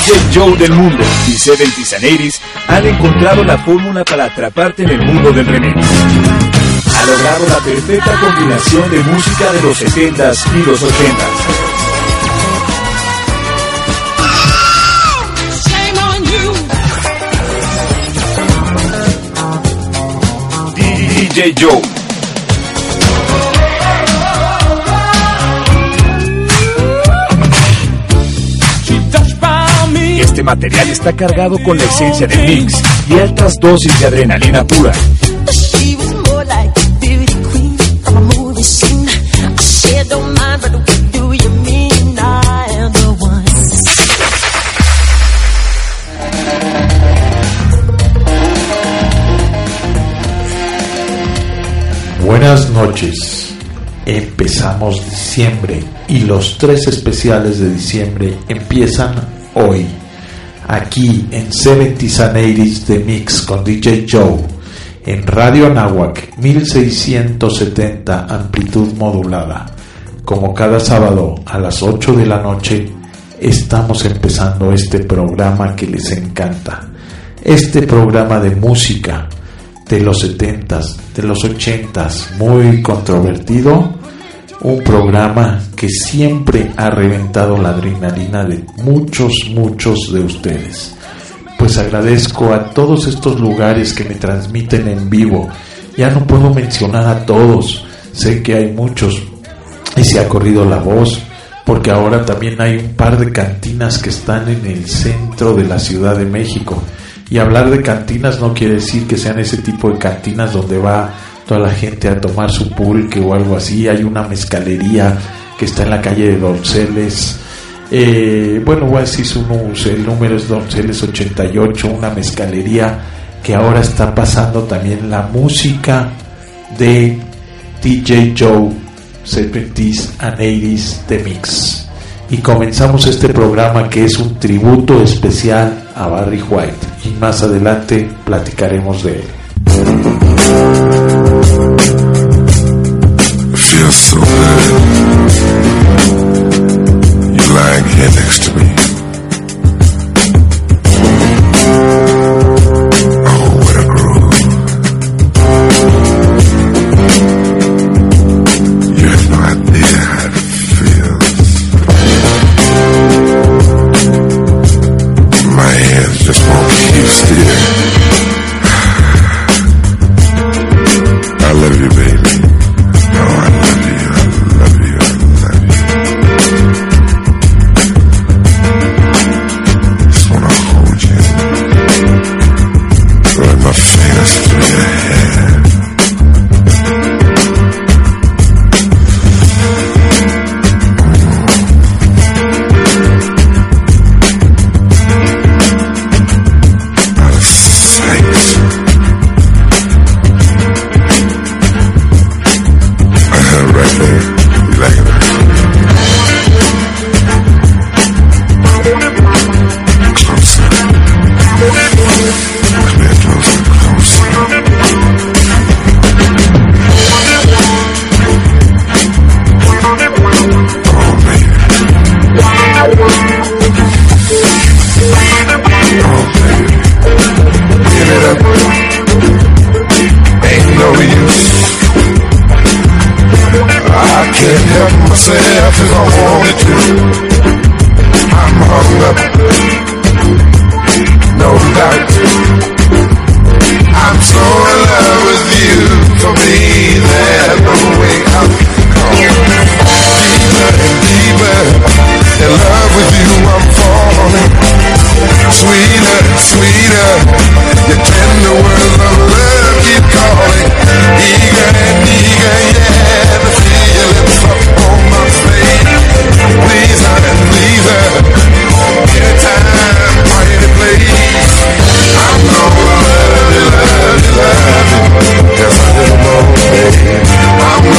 DJ Joe del mundo y 70s and 80s han encontrado la fórmula para atraparte en el mundo del remix. Ha logrado la perfecta combinación de música de los 70s y los 80s. DJ Joe. Este material está cargado con la esencia del mix y altas dosis de adrenalina pura. Buenas noches. Empezamos diciembre y los 3 especiales de diciembre empiezan hoy. Aquí en 70s and 80s The Mix con DJ Joe en Radio Anáhuac 1670 amplitud modulada. Como cada sábado a las 8 de la noche estamos empezando este programa que les encanta. Este programa de música de los 70s, de los 80s, muy controvertido. Un programa que siempre ha reventado la adrenalina de muchos de ustedes. Pues agradezco a todos estos lugares que me transmiten en vivo. Ya no puedo mencionar a todos, sé que hay muchos y se ha corrido la voz, porque ahora también hay un par de cantinas que están en el centro de la Ciudad de México. Y hablar de cantinas no quiere decir que sean ese tipo de cantinas donde va toda la gente a tomar su pulque o algo así. Hay una mezcalería que está en la calle de Donceles. Bueno, voy a decir el número es Donceles 88, una mezcalería que ahora está pasando también la música de DJ Joe, 70s and 80s The Mix. Y comenzamos este programa que es un tributo especial a Barry White, y más adelante platicaremos de él. Feels so good. You're lying here next to me. Oh, what a groove. You have no idea how it feels. My hands just won't keep still. I love you, baby. Oh, I love you, I love you, I love you. Just wanna hold you. Run my fingers through your hair. Out of sight. Right there, you like it? Closer. Come here, closer, closer. Oh, baby. Oh, baby. Give it up. Ain't no use. I can't help myself if I wanted to. I'm hung up, no doubt. I'm so in love with you. For me, there's no way out. Deeper and deeper in love with you, I'm falling. Sweeter and sweeter, your tender words of love keep calling. Eager and eager, yeah, to feel your lips up on my face. Please her and please her, anytime or any place. I'm gonna love you, love you, love you. Yes, I do know, baby. I'm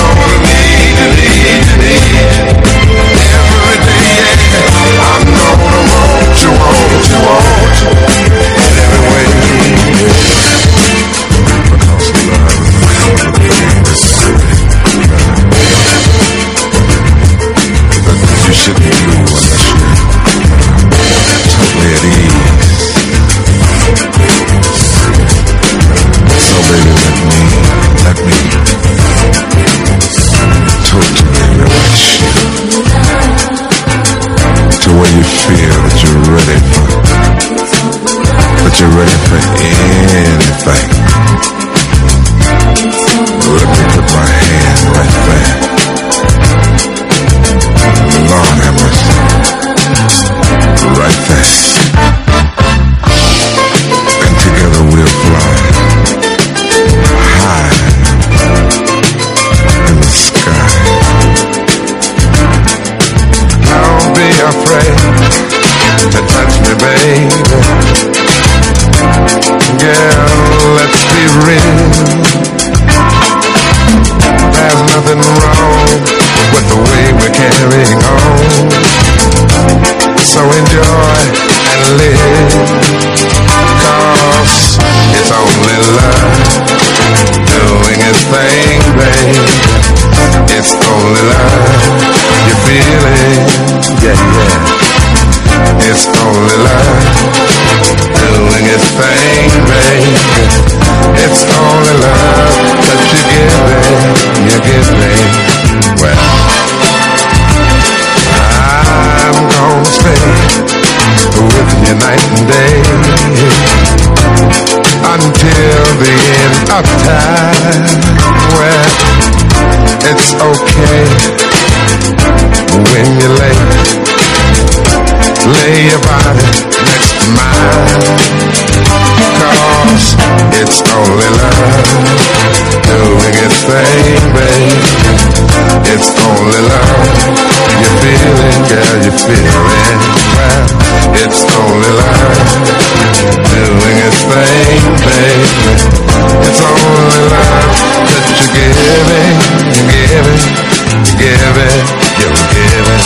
anything, babe. It's only love. You feel it, girl, you feel it. It's only love doing its thing, baby. It's only love that you're giving, you're giving, you're giving, you're giving.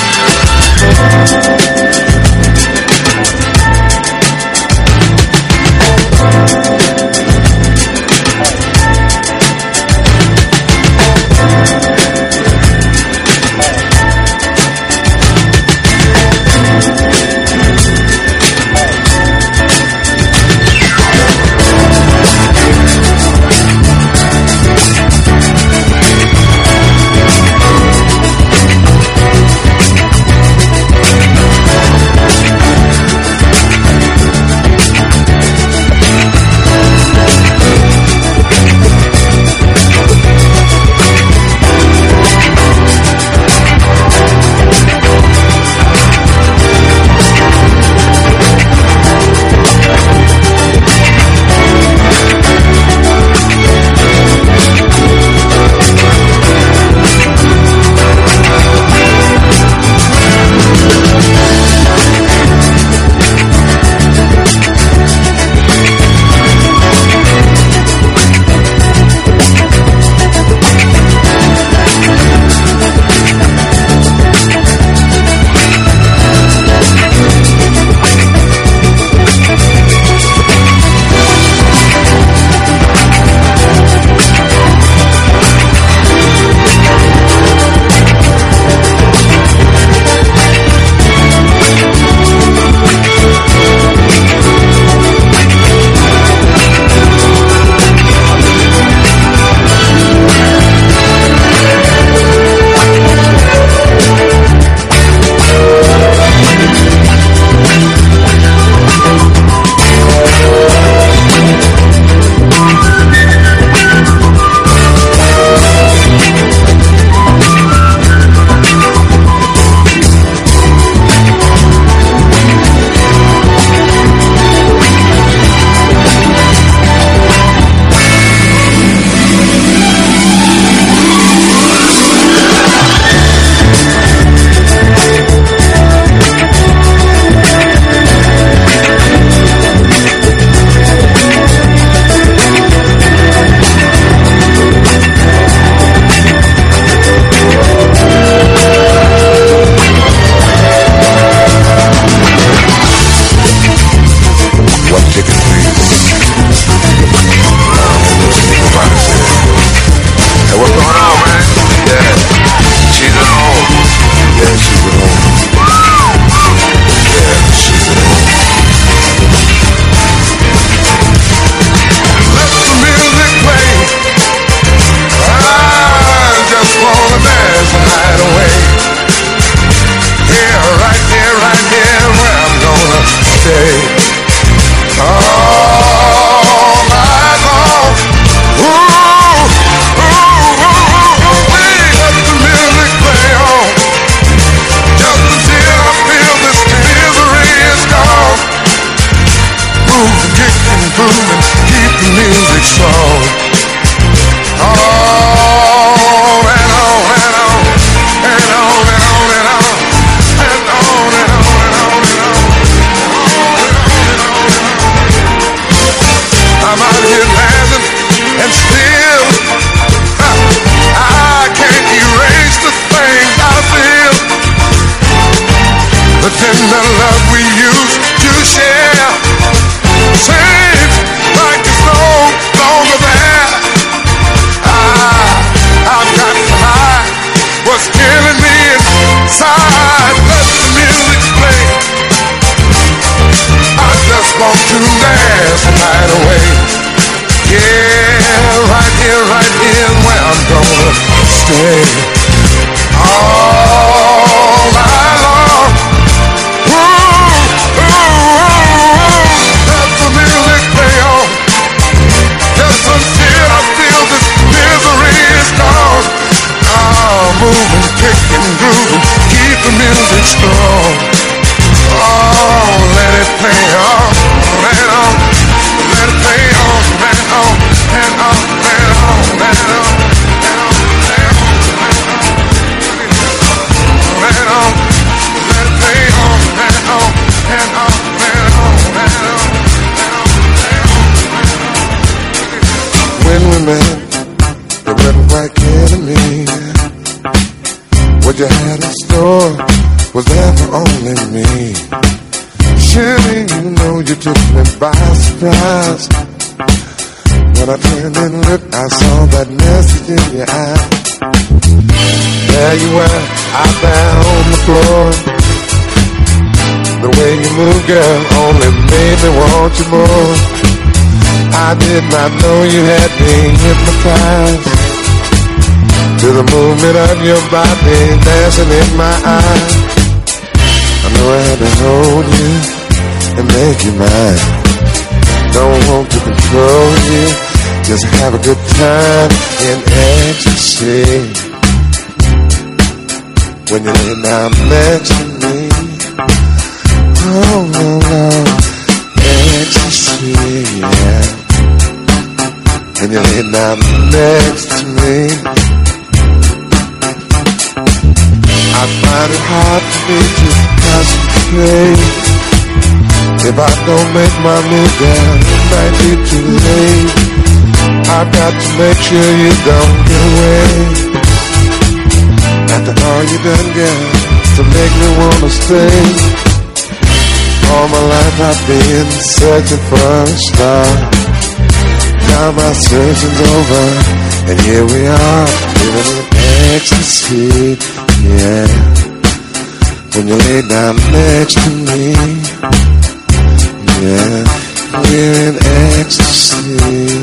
what you had in store was there for only me. Surely you know you took me by surprise. When I turned and looked, I saw that message in your eye. There you were, out there on the floor. The way you move, girl, only made me want you more. I did not know you had me hypnotized to the movement of your body dancing in my eyes. I know I had to hold you and make you mine. Don't want to control you, just have a good time in ecstasy. When you lay down next to me, oh no, no, ecstasy, yeah. When you lay down next to me, I find it hard for me to concentrate. If I don't make my move down, it might be too late. I've got to make sure you don't get away. After all you done, girl, to make me wanna stay. All my life I've been searching for a star. Now my searching's over, and here we are, living in ecstasy, yeah. When you lay down next to me, yeah, we're in ecstasy.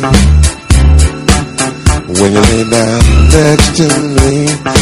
When you lay down next to me,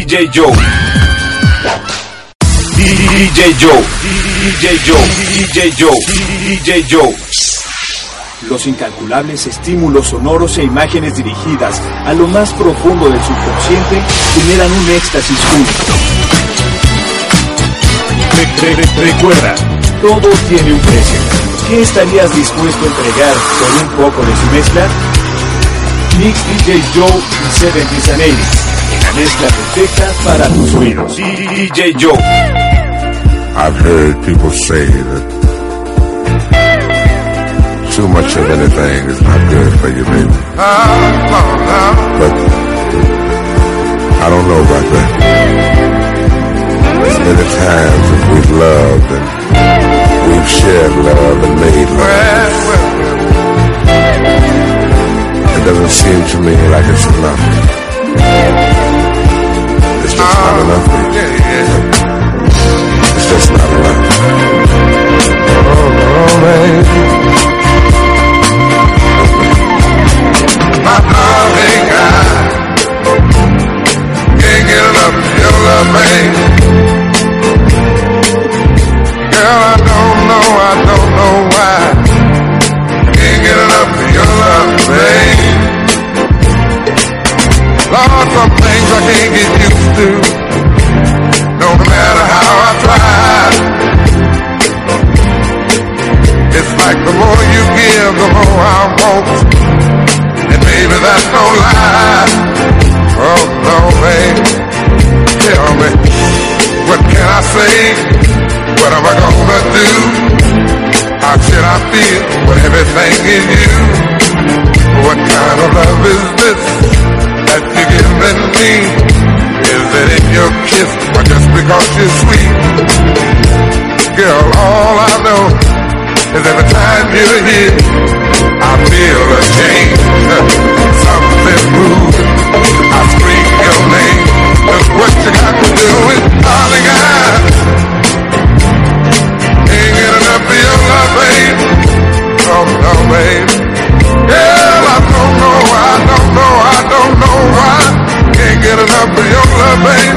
DJ Joe. DJ Joe. DJ Joe. DJ Joe. DJ Joe. Los incalculables estímulos sonoros e imágenes dirigidas a lo más profundo del subconsciente generan un éxtasis único. Recuerda, todo tiene un precio. ¿Qué estarías dispuesto a entregar por un poco de su mezcla? Mix DJ Joe y 70s and 80s. La mezcla perfecta para tus oídos. DJ Joe. I've heard people say that too much of anything is not good for you, baby. But I don't know about that. There's many times that we've loved and we've shared love and made love. It doesn't seem to me like it's enough. It's just not enough, baby. It's just not enough. Oh, baby. My darling, I can't get enough of your love, babe. Girl, I don't know why. Can't get enough of your love, babe. Lord, some things I can't get used to, no matter how I try. It's like the more you give, the more I want. And baby, that's no lie. Oh, no, babe. Tell me, what can I say? What am I gonna do? How should I feel when everything is you? What kind of love is this that you're giving me? Is it in your kiss or just because you're sweet? Girl, all I know is every time you're here, I feel a change, something moves. I scream your name. Look what you got to do is, darling, I ain't get enough of your love, babe. Oh, no, babe. Girl, I don't know why. Can't get enough of your love, babe.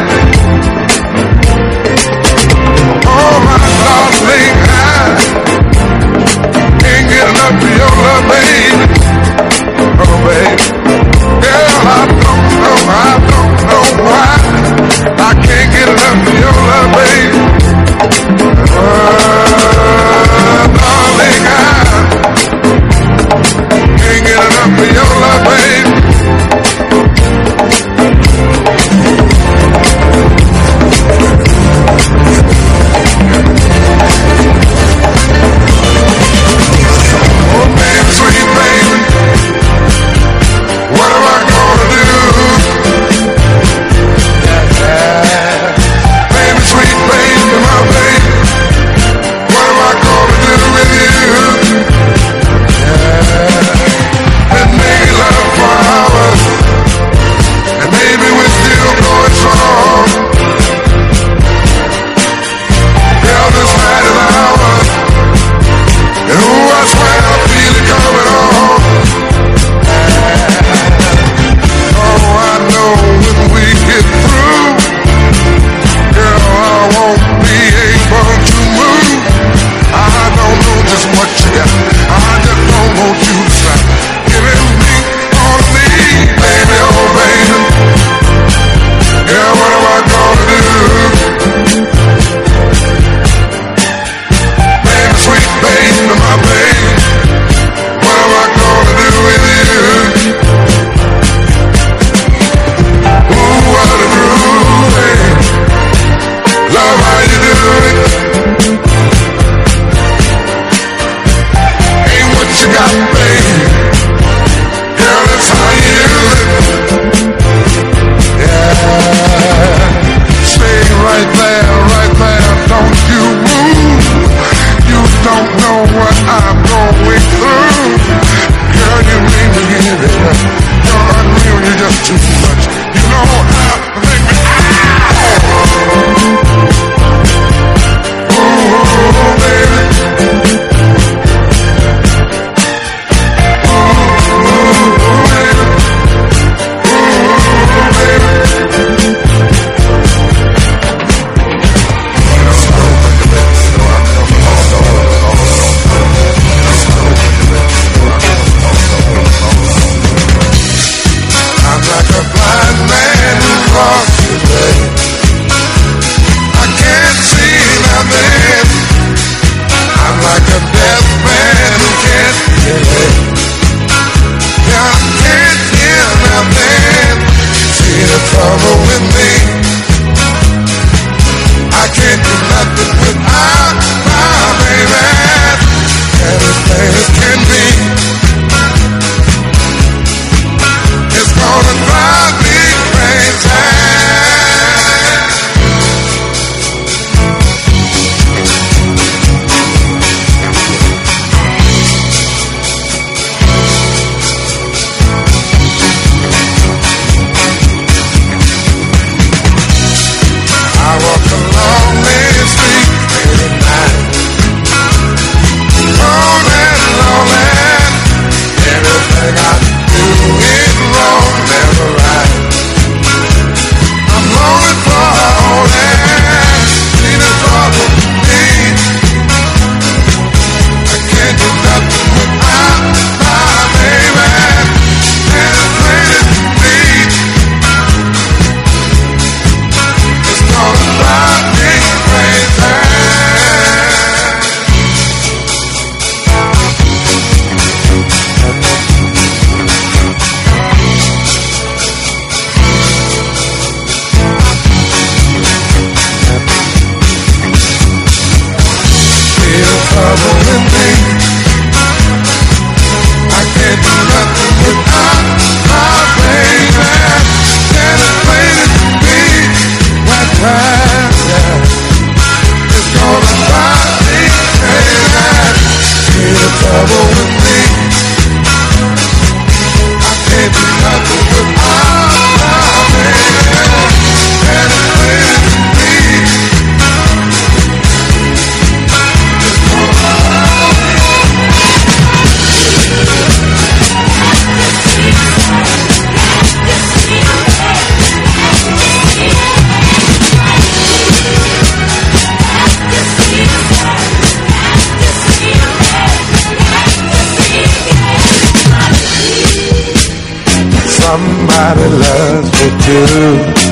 Oh, my darling, I can't get enough of your love, baby. Oh, baby. Girl, I don't know why. I can't get enough of your love, baby. Darling, I can't get enough of your love, baby. somebody loves me too.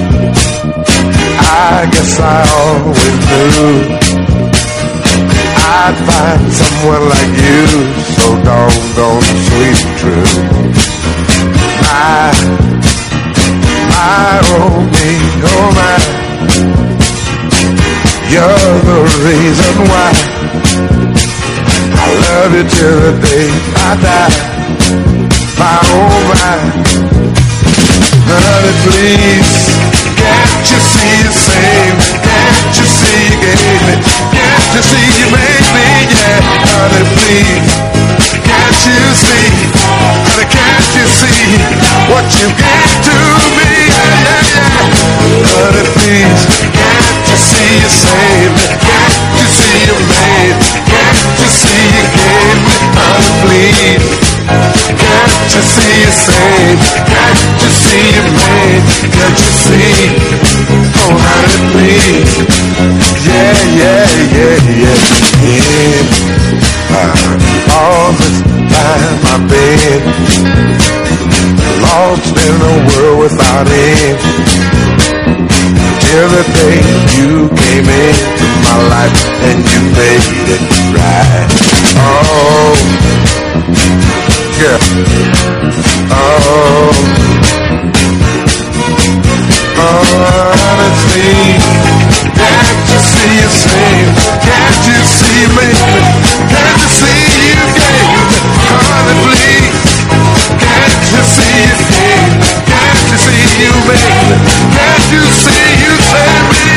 I guess I always knew I'd find someone like you, so doggone sweet and true. My, oh me, oh my, you're the reason why I love you till the day I die. My, oh my, honey, please, can't you see you saved me? Can't you see you gave me? Can't you see you made me? Yeah, honey, please, can't you see? Honey, can't you see what you gave to me? Yeah, yeah, yeah. Honey, please, can't you see you saved me? Can't you see you made me? Can't you see you gave me? Honey, please, can't you see you saved me? Can't you see you made me? Can't you see? Oh, honey, please, yeah, yeah, yeah, yeah, yeah. All this time I've been lost in a world without end, till the day you came into my life and you made it right. Oh, yeah. Oh, honestly, can't you see you saved? Can't you see me? Can't you see you gave? Honey, please, can't you see you gave? Can't you see you made? Can't you see you saved me?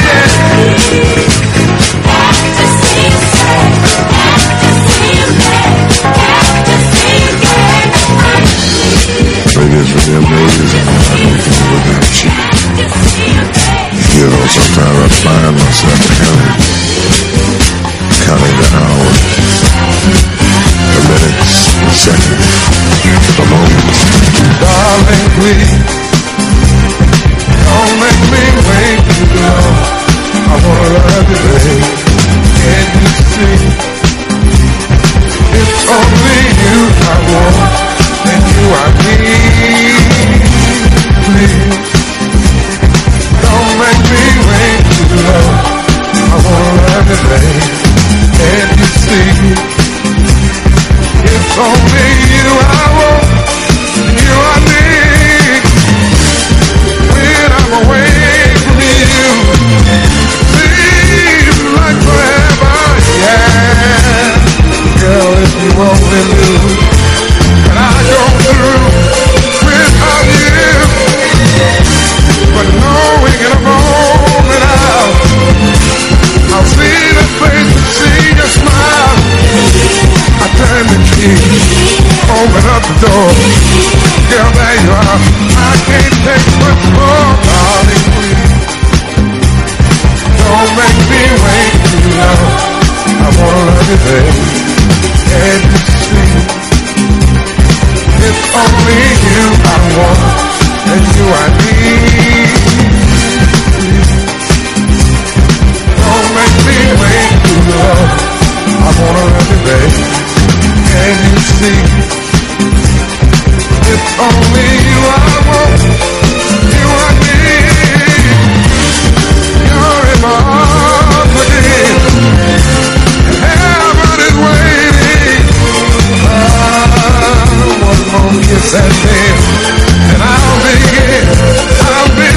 Can't you see you saved? Can't you see you made? Can't you see you gave? It is really amazing how I can feel without you. You know, sometimes I find myself counting the hours, the minutes, the seconds, the moments. Darling, please, don't make me wait too long. I wanna love you, babe. Can't you see? It's only you I want, and you I need. Please, don't make me wait too long. I wanna love you, babe. Can't you see? It's only you I want, you I need. When I'm away from you, seems like forever, yeah. Girl, if you only knew what I go through without you. But knowing in a moment I'll see the face and see your smile. I turn the key, open up the door. Girl, there you are. I can't take much more, darling, please. Don't make me wait too long. I wanna love you, baby. Can't you see? It's only you I want, and you I need. Don't make me wait too long. I wanna love you, baby. Can you see? It's only you I want, you I need. You're in my arms again. Heaven is waiting. One more kiss and then, and I'll be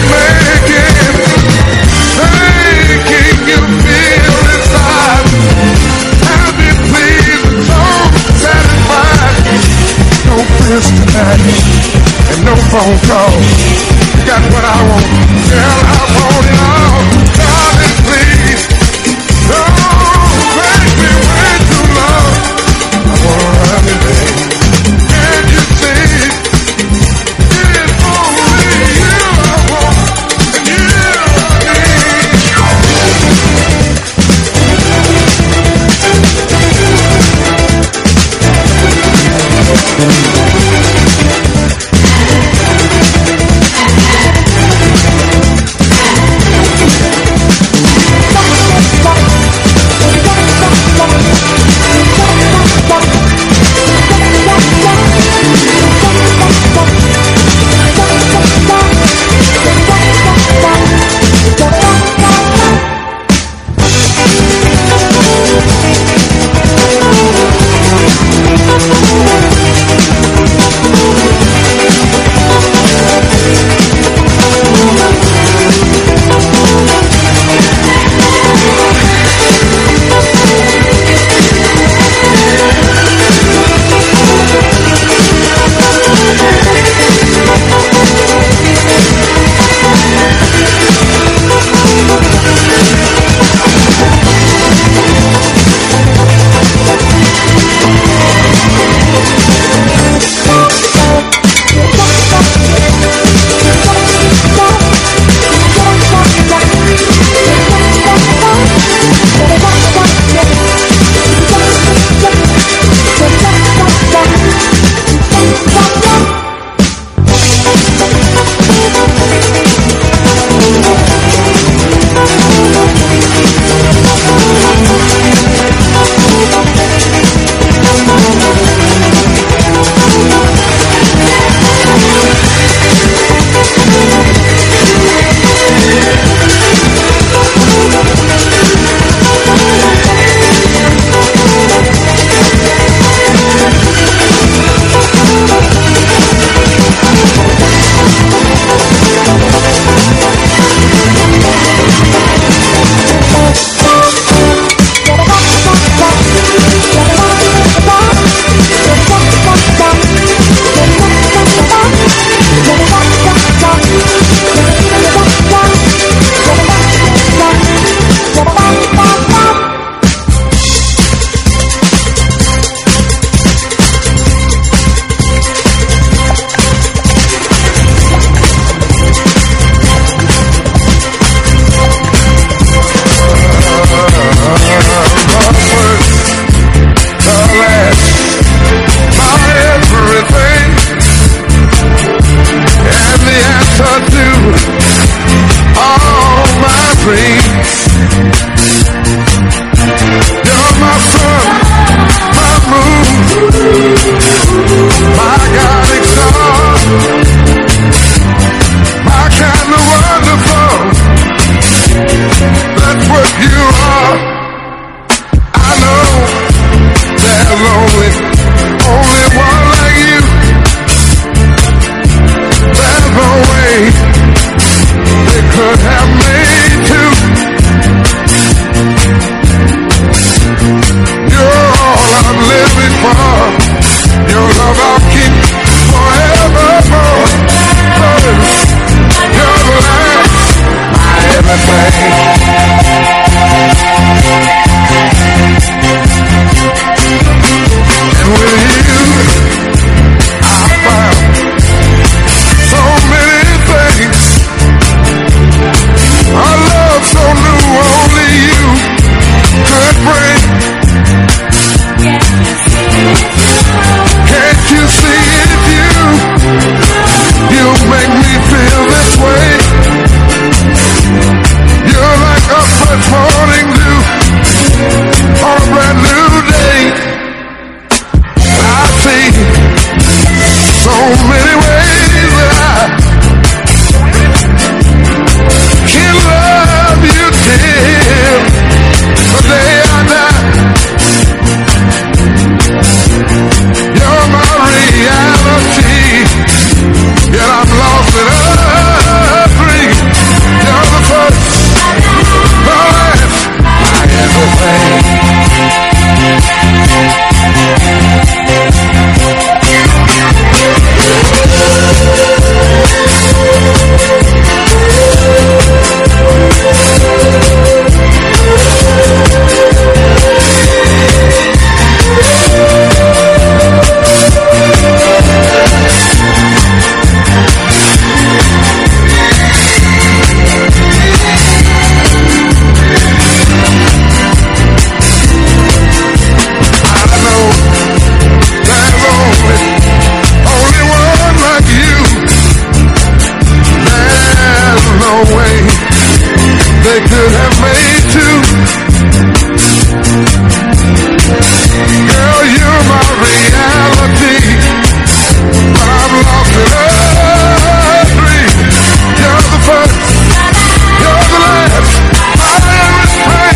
dream. You're my sun, my moon, my guiding star, my kind of wonderful. That's what you are. I know there's only one like you. There's no way they could have made two. You're all I'm living for. Your love I'll keep forevermore. You're the last, my everything. And with you, I found so many things. A love so new, only you could bring. Can't you see it, you make me feel this way. You're like a fresh morning dew on a brand new day. I see so many ways that I can love you till the day I die. You're my reality, yet I'm lost in a dream. You're the first, the last, my everything. They could have made two. Girl, you're my reality, but I'm lost in a dream. You're the first, you're the last, my everything.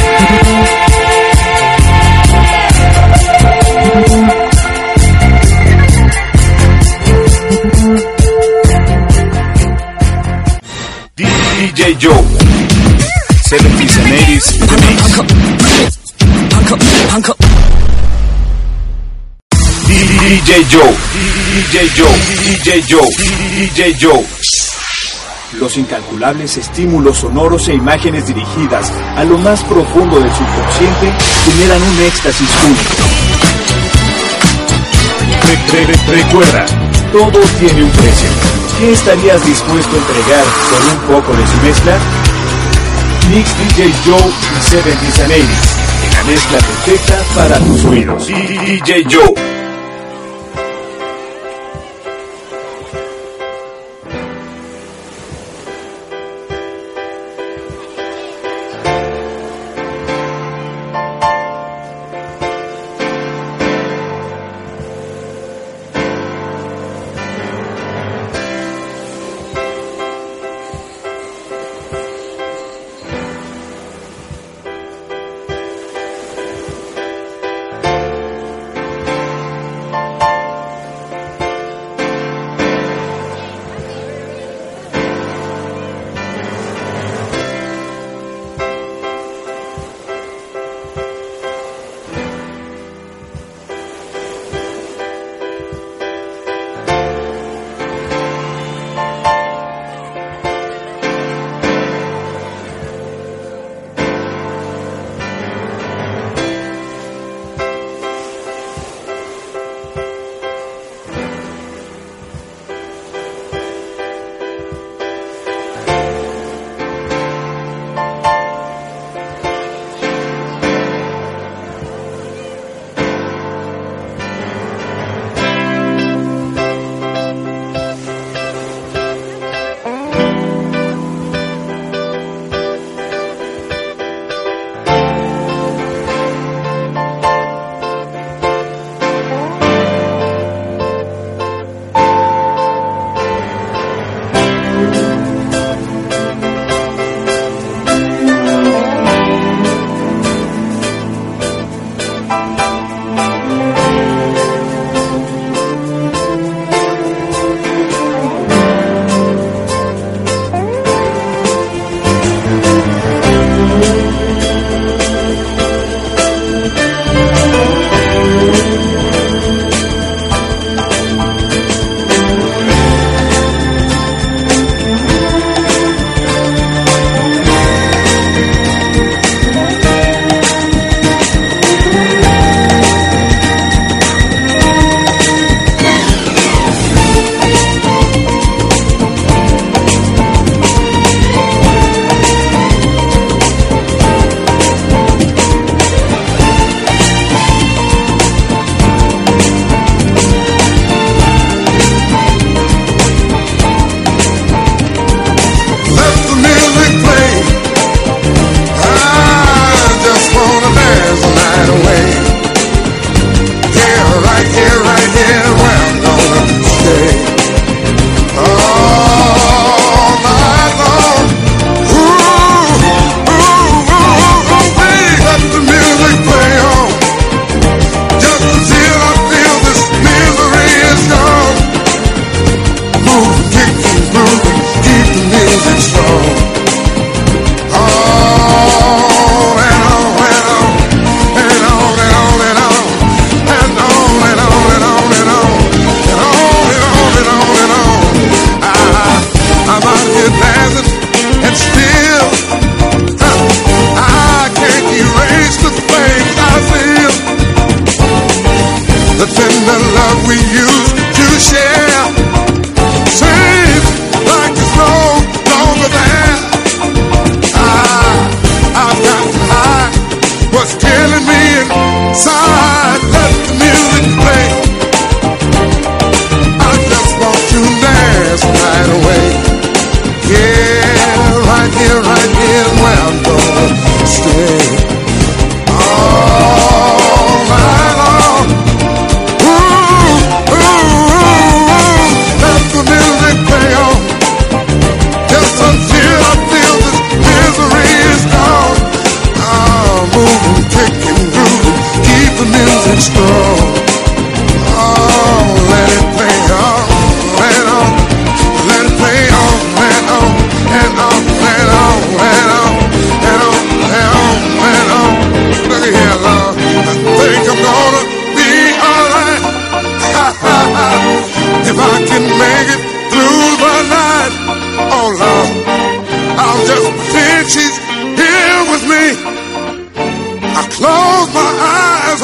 DJ Joe, 70s and 80s remix. DJ Joe, DJ Joe, DJ Joe, DJ Joe. Los incalculables estímulos sonoros e imágenes dirigidas a lo más profundo del subconsciente generan un éxtasis único. Recuerda, todo tiene un precio. ¿Qué estarías dispuesto a entregar por un poco de su mezcla? Mix DJ Joe y 70s and 80s, la mezcla perfecta para tus oídos. DJ Joe.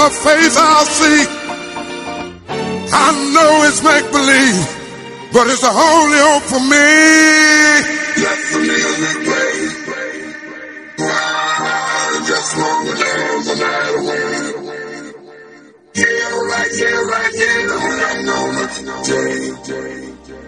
her face I'll see. I know it's make-believe, but it's the only hope for me. Let the music play. I just want to dance the night away. Yeah, right here, I know my day.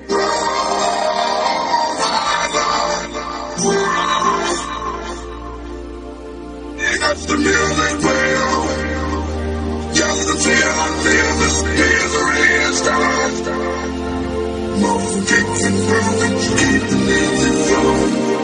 That's the music play on. Just until I feel this misery is gone. Move, kick and move, keep the music flowing.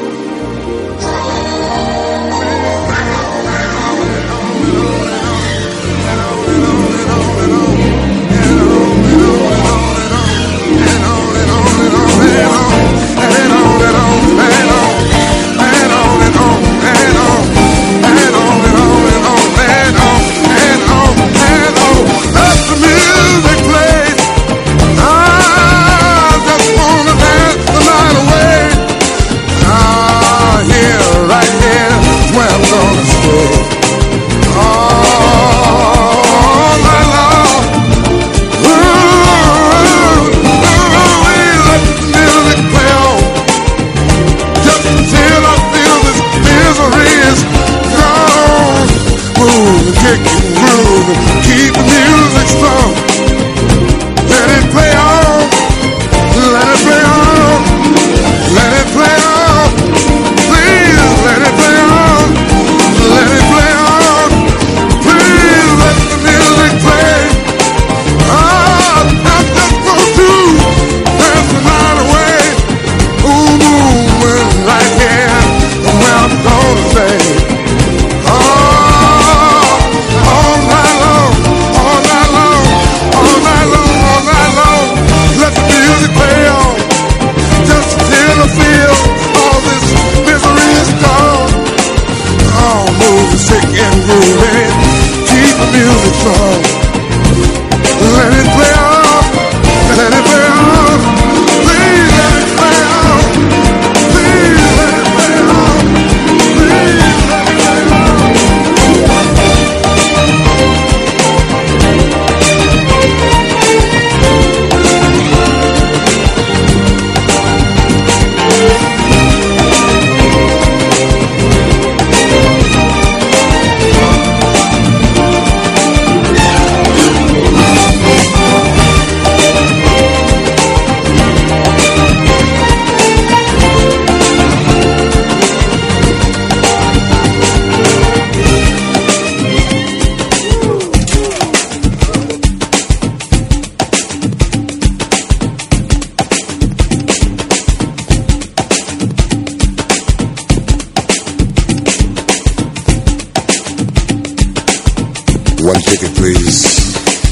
One ticket, please.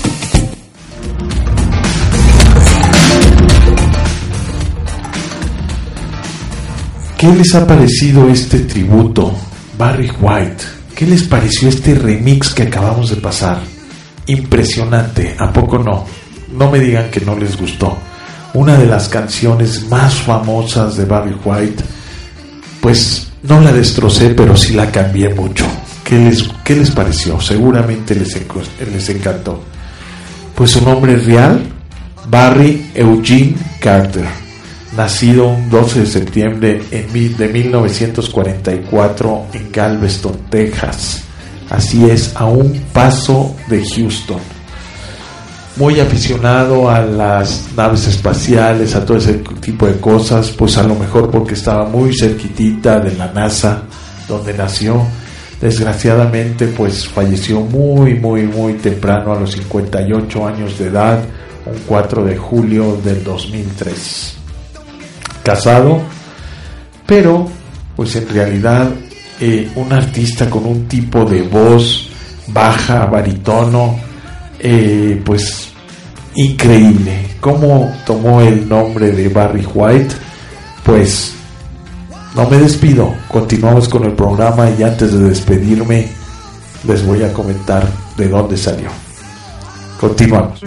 ¿Qué les ha parecido este tributo? Barry White, ¿qué les pareció este remix que acabamos de pasar? Impresionante, ¿a poco no? No me digan que no les gustó. Una de las canciones más famosas de Barry White, pues no la destrocé, pero sí la cambié mucho. ¿Qué les pareció? Seguramente les encantó. Pues su nombre real, Barry Eugene Carter, nacido un 12 de septiembre de 1944 en Galveston, Texas. Así es, a un paso de Houston. Muy aficionado a las naves espaciales, a todo ese tipo de cosas, pues a lo mejor porque estaba muy cerquitita de la NASA, donde nació. Desgraciadamente pues falleció muy temprano, a los 58 años de edad, un 4 de julio del 2003. Casado, pero pues en realidad un artista con un tipo de voz baja, barítono, pues increíble. ¿Cómo tomó el nombre de Barry White? Pues no me despido, continuamos con el programa y antes de despedirme les voy a comentar de dónde salió. Continuamos.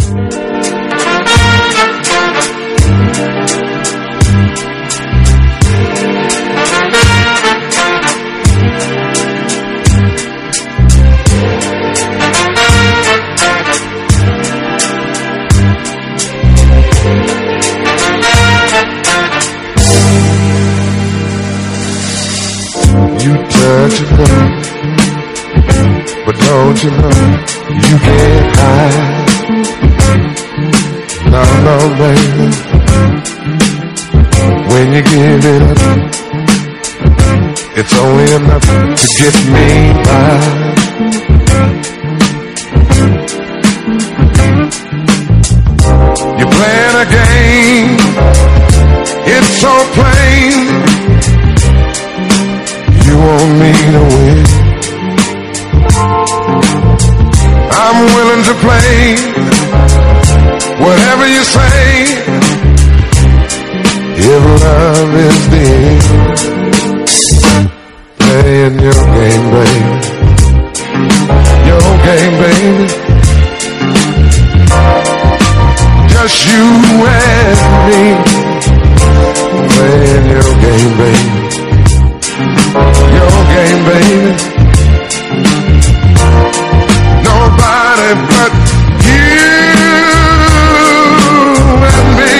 let you go, but don't you know you can't hide. No, no, baby. When you give it up, it's only enough to get me by. You're playing a game, it's so plain. You want me to win. I'm willing to play whatever you say. If love is the end, playing your game, baby. Your game, baby. Just you and me, playing your game, baby. Your game, baby. Nobody but you and me.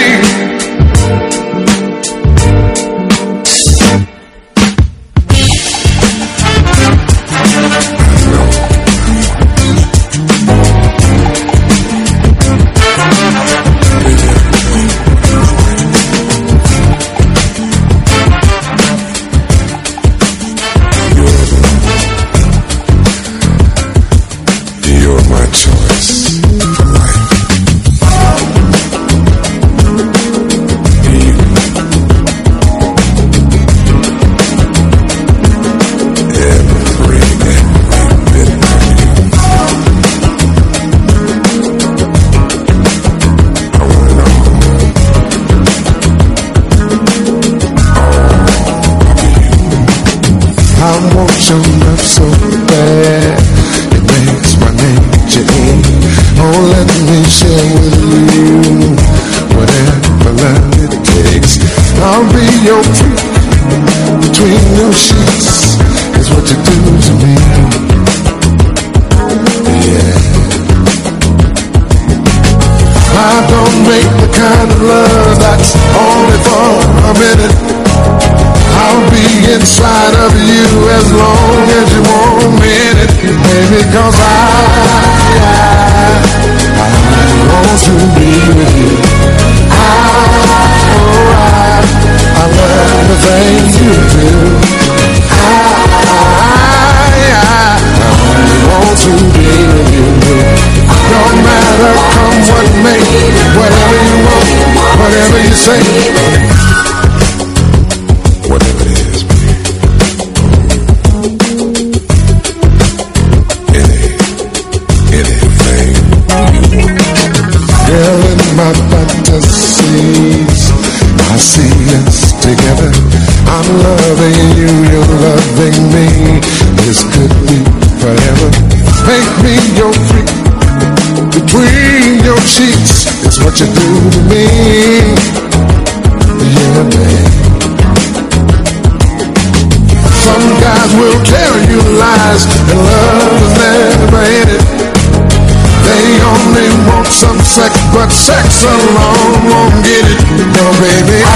Sex alone won't get it. No, baby, I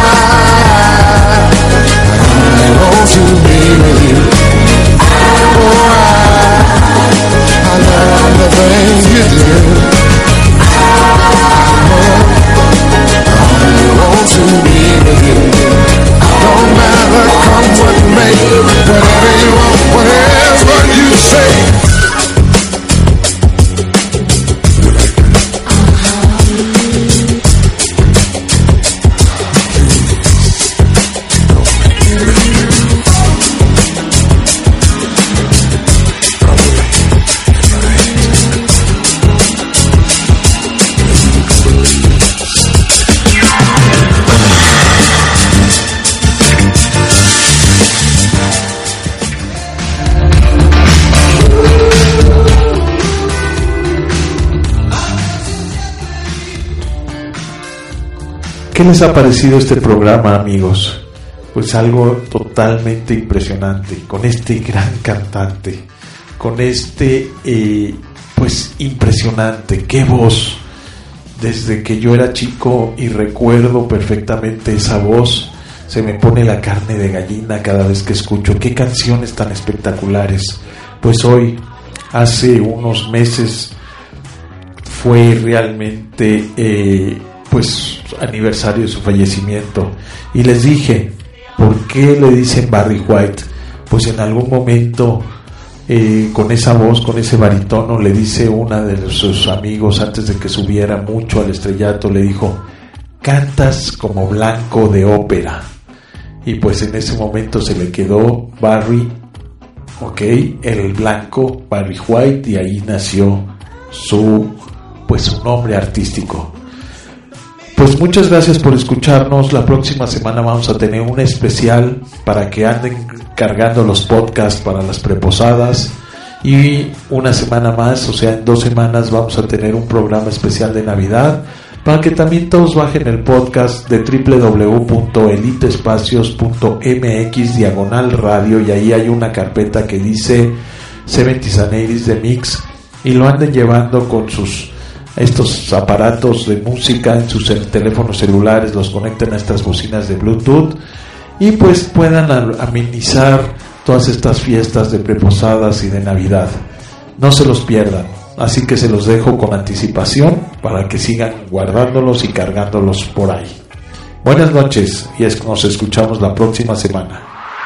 want to be with you. Oh, I love the things you do. I want to be with you. No matter come what may, whatever you want, whatever you say. ¿Qué les ha parecido este programa, amigos? Pues algo totalmente impresionante, con este gran cantante, con este, pues impresionante, qué voz. Desde que yo era chico y recuerdo perfectamente esa voz, se me pone la carne de gallina cada vez que escucho. Qué canciones tan espectaculares. Pues hoy, hace unos meses, fue realmente pues aniversario de su fallecimiento, y les dije, ¿por qué le dicen Barry White? Pues en algún momento con esa voz, con ese barítono, le dice una de sus amigos antes de que subiera mucho al estrellato, le dijo: cantas como blanco de ópera. Y pues en ese momento se le quedó Barry, el blanco, Barry White, y ahí nació su nombre artístico. Pues muchas gracias por escucharnos. La próxima semana vamos a tener un especial para que anden cargando los podcasts para las preposadas, y una semana más, o sea, en 2 semanas vamos a tener un programa especial de Navidad, para que también todos bajen el podcast de www.eliteespacios.mx/radio, y ahí hay una carpeta que dice 70s and 80s de Mix, y lo anden llevando con estos aparatos de música en sus teléfonos celulares, los conecten a estas bocinas de Bluetooth, y pues puedan amenizar todas estas fiestas de preposadas y de Navidad. No se los pierdan, así que se los dejo con anticipación para que sigan guardándolos y cargándolos por ahí. Buenas noches y nos escuchamos la próxima semana.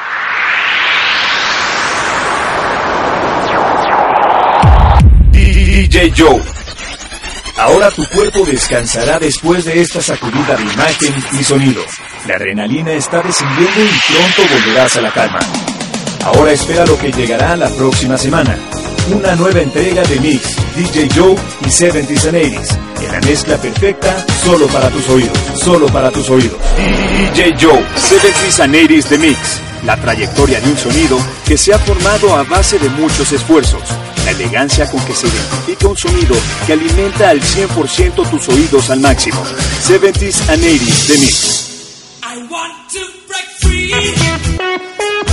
DJ Joe. Ahora tu cuerpo descansará después de esta sacudida de imagen y sonido. La adrenalina está descendiendo y pronto volverás a la calma. Ahora espera lo que llegará la próxima semana. Una nueva entrega de Mix, DJ Joe y 70s and 80s. En la mezcla perfecta, solo para tus oídos. Solo para tus oídos. DJ Joe, 70s and 80s de Mix. La trayectoria de un sonido que se ha formado a base de muchos esfuerzos. La elegancia con que se identifica un sonido que alimenta al 100% tus oídos al máximo. 70s and 80s de Mix. I want to break free.